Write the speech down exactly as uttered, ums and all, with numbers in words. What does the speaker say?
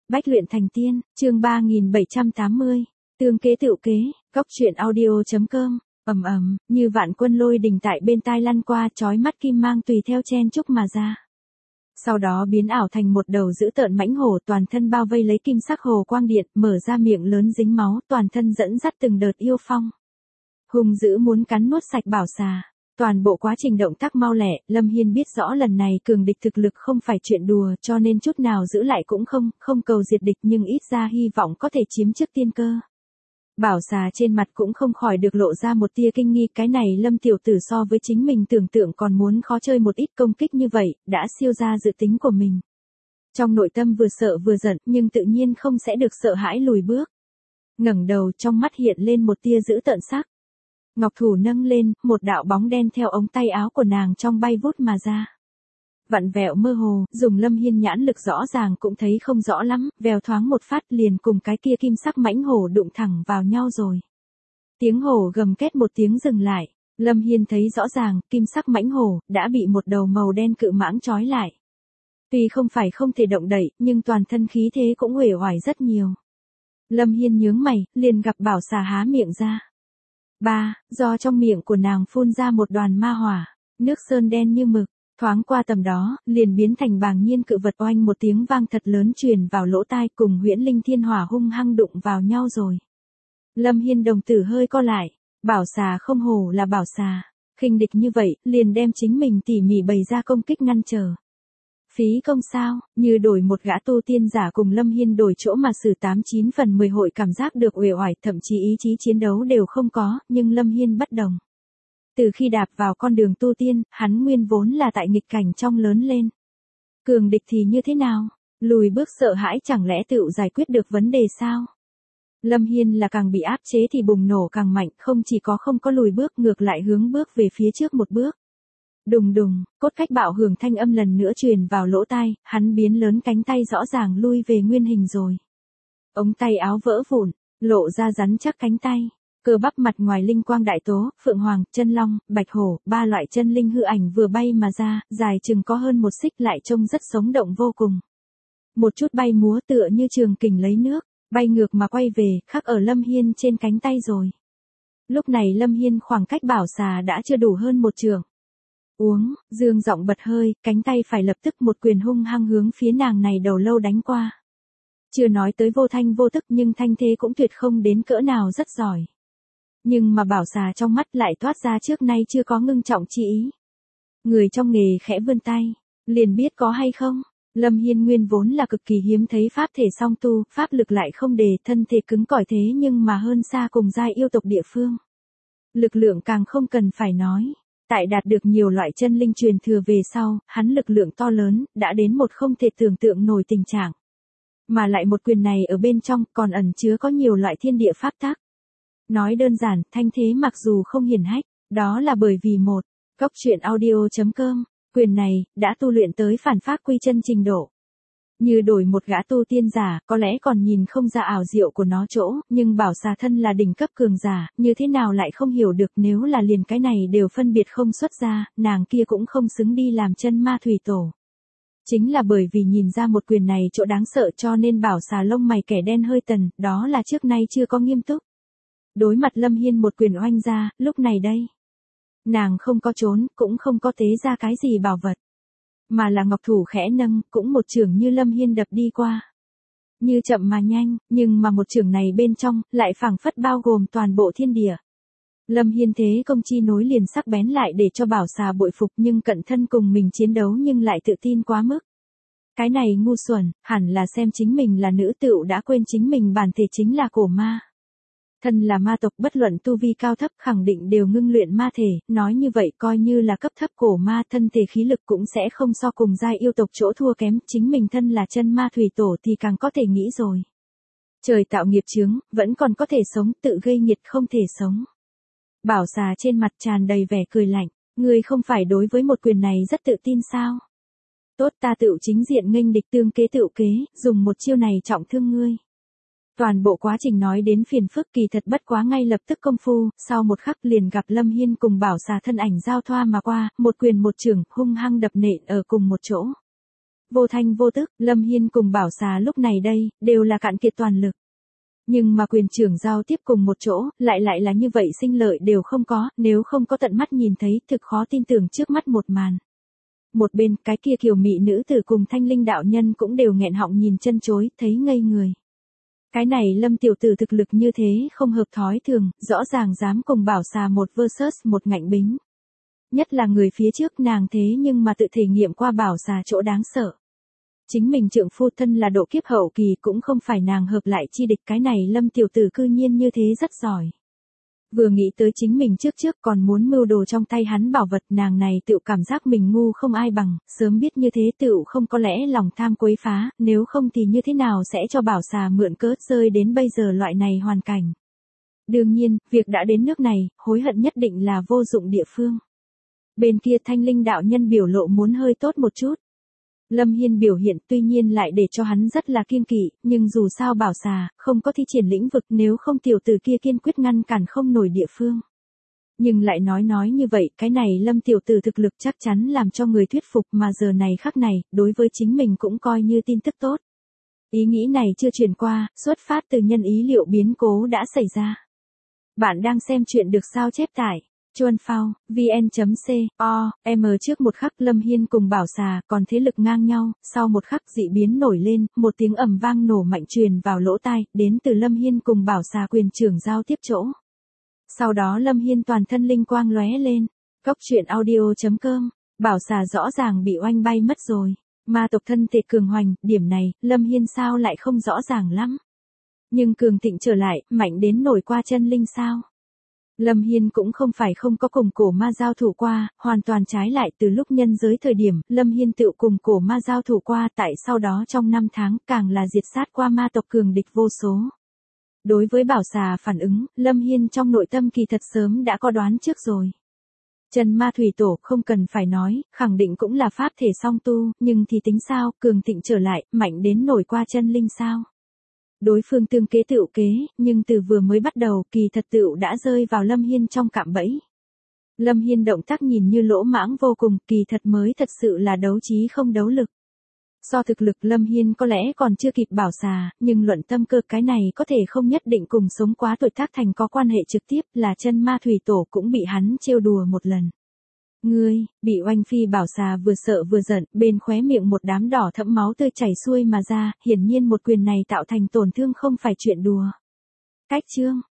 Bách luyện thành tiên, chương ba nghìn bảy trăm tám mươi, tương kế tựu kế, góc truyện audio.com, ầm ầm, như vạn quân lôi đình tại bên tai lăn qua, chói mắt kim mang tùy theo chen chúc mà ra. Sau đó biến ảo thành một đầu dữ tợn mãnh hổ, toàn thân bao vây lấy kim sắc hồ quang điện, mở ra miệng lớn dính máu, toàn thân dẫn dắt từng đợt yêu phong. Hung dữ muốn cắn nuốt sạch bảo xà. Toàn bộ quá trình động tác mau lẹ, Lâm Hiên biết rõ lần này cường địch thực lực không phải chuyện đùa, cho nên chút nào giữ lại cũng không, không cầu diệt địch nhưng ít ra hy vọng có thể chiếm trước tiên cơ. Bảo xà trên mặt cũng không khỏi được lộ ra một tia kinh nghi, cái này Lâm tiểu tử so với chính mình tưởng tượng còn muốn khó chơi một ít, công kích như vậy, đã siêu ra dự tính của mình. Trong nội tâm vừa sợ vừa giận, nhưng tự nhiên không sẽ được sợ hãi lùi bước. Ngẩng đầu, trong mắt hiện lên một tia dữ tợn sắc. Ngọc thủ nâng lên, một đạo bóng đen theo ống tay áo của nàng trong bay vút mà ra. Vặn vẹo mơ hồ, dùng Lâm Hiên nhãn lực rõ ràng cũng thấy không rõ lắm, vèo thoáng một phát liền cùng cái kia kim sắc mãnh hổ đụng thẳng vào nhau rồi. Tiếng hổ gầm két một tiếng dừng lại, Lâm Hiên thấy rõ ràng, kim sắc mãnh hổ đã bị một đầu màu đen cự mãng trói lại. Tuy không phải không thể động đậy, nhưng toàn thân khí thế cũng uể oải rất nhiều. Lâm Hiên nhướng mày, liền gặp bảo xà há miệng ra. Ba, do trong miệng của nàng phun ra một đoàn ma hỏa, nước sơn đen như mực, thoáng qua tầm đó, liền biến thành bàng nhiên cự vật, oanh một tiếng vang thật lớn truyền vào lỗ tai, cùng huyễn linh thiên hỏa hung hăng đụng vào nhau rồi. Lâm Hiên đồng tử hơi co lại, bảo xà không hổ là bảo xà, khinh địch như vậy, liền đem chính mình tỉ mỉ bày ra công kích ngăn trở. Phí công sao, như đổi một gã tu tiên giả cùng Lâm Hiên đổi chỗ mà xử tám chín phần mười hội cảm giác được uể oải, thậm chí ý chí chiến đấu đều không có, nhưng Lâm Hiên bất đồng. Từ khi đạp vào con đường tu tiên, hắn nguyên vốn là tại nghịch cảnh trong lớn lên. Cường địch thì như thế nào? Lùi bước sợ hãi chẳng lẽ tự giải quyết được vấn đề sao? Lâm Hiên là càng bị áp chế thì bùng nổ càng mạnh, không chỉ có không có lùi bước, ngược lại hướng bước về phía trước một bước. Đùng đùng, cốt cách bạo hưởng thanh âm lần nữa truyền vào lỗ tai, hắn biến lớn cánh tay rõ ràng lui về nguyên hình rồi. Ống tay áo vỡ vụn, lộ ra rắn chắc cánh tay, cơ bắp mặt ngoài linh quang đại tố, phượng hoàng, chân long, bạch hổ, ba loại chân linh hư ảnh vừa bay mà ra, dài chừng có hơn một xích lại trông rất sống động vô cùng. Một chút bay múa tựa như trường kình lấy nước, bay ngược mà quay về, khắc ở Lâm Hiên trên cánh tay rồi. Lúc này Lâm Hiên khoảng cách bảo xà đã chưa đủ hơn một trượng. Uống, dương giọng bật hơi, cánh tay phải lập tức một quyền hung hăng hướng phía nàng này đầu lâu đánh qua. Chưa nói tới vô thanh vô tức nhưng thanh thế cũng tuyệt không đến cỡ nào, rất giỏi. Nhưng mà bảo xà trong mắt lại toát ra trước nay chưa có ngưng trọng chi ý. Người trong nghề khẽ vươn tay, liền biết có hay không. Lâm Hiên nguyên vốn là cực kỳ hiếm thấy pháp thể song tu, pháp lực lại không đề, thân thể cứng cỏi thế nhưng mà hơn xa cùng giai yêu tộc địa phương. Lực lượng càng không cần phải nói. Tại đạt được nhiều loại chân linh truyền thừa về sau, hắn lực lượng to lớn, đã đến một không thể tưởng tượng nổi tình trạng. Mà lại một quyền này ở bên trong còn ẩn chứa có nhiều loại thiên địa pháp tắc. Nói đơn giản, thanh thế mặc dù không hiển hách, đó là bởi vì một, góc truyện audio.com, quyền này, đã tu luyện tới phản pháp quy chân trình độ. Như đổi một gã tu tiên giả, có lẽ còn nhìn không ra ảo diệu của nó chỗ, nhưng bảo xà thân là đỉnh cấp cường giả, như thế nào lại không hiểu được, nếu là liền cái này đều phân biệt không xuất ra, nàng kia cũng không xứng đi làm chân ma thủy tổ. Chính là bởi vì nhìn ra một quyền này chỗ đáng sợ cho nên bảo xà lông mày kẻ đen hơi tần, đó là trước nay chưa có nghiêm túc. Đối mặt Lâm Hiên một quyền oanh ra, lúc này đây. Nàng không có trốn, cũng không có tế ra cái gì bảo vật. Mà là ngọc thủ khẽ nâng, cũng một chưởng như Lâm Hiên đập đi qua. Như chậm mà nhanh, nhưng mà một chưởng này bên trong, lại phảng phất bao gồm toàn bộ thiên địa. Lâm Hiên thế công chi nối liền sắc bén lại để cho bảo xà bội phục, nhưng cận thân cùng mình chiến đấu nhưng lại tự tin quá mức. Cái này ngu xuẩn, hẳn là xem chính mình là nữ tựu đã quên chính mình bản thể chính là cổ ma. Thân là ma tộc, bất luận tu vi cao thấp khẳng định đều ngưng luyện ma thể, nói như vậy coi như là cấp thấp cổ ma, thân thể khí lực cũng sẽ không so cùng giai yêu tộc chỗ thua kém, chính mình thân là chân ma thủy tổ thì càng có thể nghĩ rồi. Trời tạo nghiệp chướng, vẫn còn có thể sống, tự gây nghiệt không thể sống. Bảo xà trên mặt tràn đầy vẻ cười lạnh, ngươi không phải đối với một quyền này rất tự tin sao? Tốt, ta tự chính diện nghênh địch, tương kế tựu kế, dùng một chiêu này trọng thương ngươi. Toàn bộ quá trình nói đến phiền phức kỳ thật bất quá, ngay lập tức công phu, sau một khắc liền gặp Lâm Hiên cùng bảo xà thân ảnh giao thoa mà qua, một quyền một chưởng hung hăng đập nện ở cùng một chỗ. Vô thanh vô tức, Lâm Hiên cùng Bảo Xà lúc này đây, đều là cạn kiệt toàn lực. Nhưng mà quyền trưởng giao tiếp cùng một chỗ, lại lại là như vậy sinh lợi đều không có, nếu không có tận mắt nhìn thấy, thực khó tin tưởng trước mắt một màn. Một bên, cái kia kiều mị nữ tử cùng Thanh Linh đạo nhân cũng đều nghẹn họng nhìn chân chối, thấy ngây người. Cái này Lâm tiểu tử thực lực như thế không hợp thói thường, rõ ràng dám cùng Bảo Xà một versus một ngạnh bính. Nhất là người phía trước nàng thế nhưng mà tự thể nghiệm qua Bảo Xà chỗ đáng sợ. Chính mình trượng phu thân là độ kiếp hậu kỳ cũng không phải nàng hợp lại chi địch, cái này Lâm tiểu tử cư nhiên như thế rất giỏi. Vừa nghĩ tới chính mình trước trước còn muốn mưu đồ trong tay hắn bảo vật, nàng này tự cảm giác mình ngu không ai bằng, sớm biết như thế tự không có lẽ lòng tham quấy phá, nếu không thì như thế nào sẽ cho Bảo Xà mượn cớ rơi đến bây giờ loại này hoàn cảnh. Đương nhiên, việc đã đến nước này, hối hận nhất định là vô dụng địa phương. Bên kia Thanh Linh đạo nhân biểu lộ muốn hơi tốt một chút. Lâm Hiên biểu hiện tuy nhiên lại để cho hắn rất là kiêng kỵ, nhưng dù sao Bảo Xà không có thi triển lĩnh vực, nếu không tiểu tử kia kiên quyết ngăn cản không nổi địa phương. Nhưng lại nói nói như vậy, cái này Lâm tiểu tử thực lực chắc chắn làm cho người thuyết phục, mà giờ này khắc này, đối với chính mình cũng coi như tin tức tốt. Ý nghĩ này chưa truyền qua, xuất phát từ nhân ý liệu biến cố đã xảy ra. Bạn đang xem chuyện được sao chép tải. Chuan Phao, vn.co, m trước một khắc Lâm Hiên cùng Bảo Xà còn thế lực ngang nhau, sau một khắc dị biến nổi lên, một tiếng ầm vang nổ mạnh truyền vào lỗ tai, đến từ Lâm Hiên cùng Bảo Xà quyền trưởng giao tiếp chỗ. Sau đó Lâm Hiên toàn thân linh quang lóe lên, Cốc truyện audio.com, Bảo Xà rõ ràng bị oanh bay mất rồi, ma tộc thân thể cường hoành, điểm này, Lâm Hiên sao lại không rõ ràng lắm. Nhưng cường thịnh trở lại, mạnh đến nổi qua chân linh sao? Lâm Hiên cũng không phải không có cùng cổ ma giao thủ qua, hoàn toàn trái lại, từ lúc nhân giới thời điểm, Lâm Hiên tự cùng cổ ma giao thủ qua, tại sau đó trong năm tháng càng là diệt sát qua ma tộc cường địch vô số. Đối với Bảo Xà phản ứng, Lâm Hiên trong nội tâm kỳ thật sớm đã có đoán trước rồi. Chân ma thủy tổ không cần phải nói, khẳng định cũng là pháp thể song tu, nhưng thì tính sao, cường thịnh trở lại, mạnh đến nổi qua chân linh sao? Đối phương tương kế tựu kế, nhưng từ vừa mới bắt đầu, kỳ thật tựu đã rơi vào Lâm Hiên trong cạm bẫy. Lâm Hiên động tác nhìn như lỗ mãng vô cùng, kỳ thật mới thật sự là đấu trí không đấu lực. So thực lực Lâm Hiên có lẽ còn chưa kịp Bảo Xà, nhưng luận tâm cơ cái này có thể không nhất định cùng sống quá tuổi tác thành có quan hệ trực tiếp, là chân ma thủy tổ cũng bị hắn trêu đùa một lần. Ngươi, bị oanh phi Bảo Xà vừa sợ vừa giận, bên khóe miệng một đám đỏ thẫm máu tươi chảy xuôi mà ra, hiển nhiên một quyền này tạo thành tổn thương không phải chuyện đùa. Cách chương,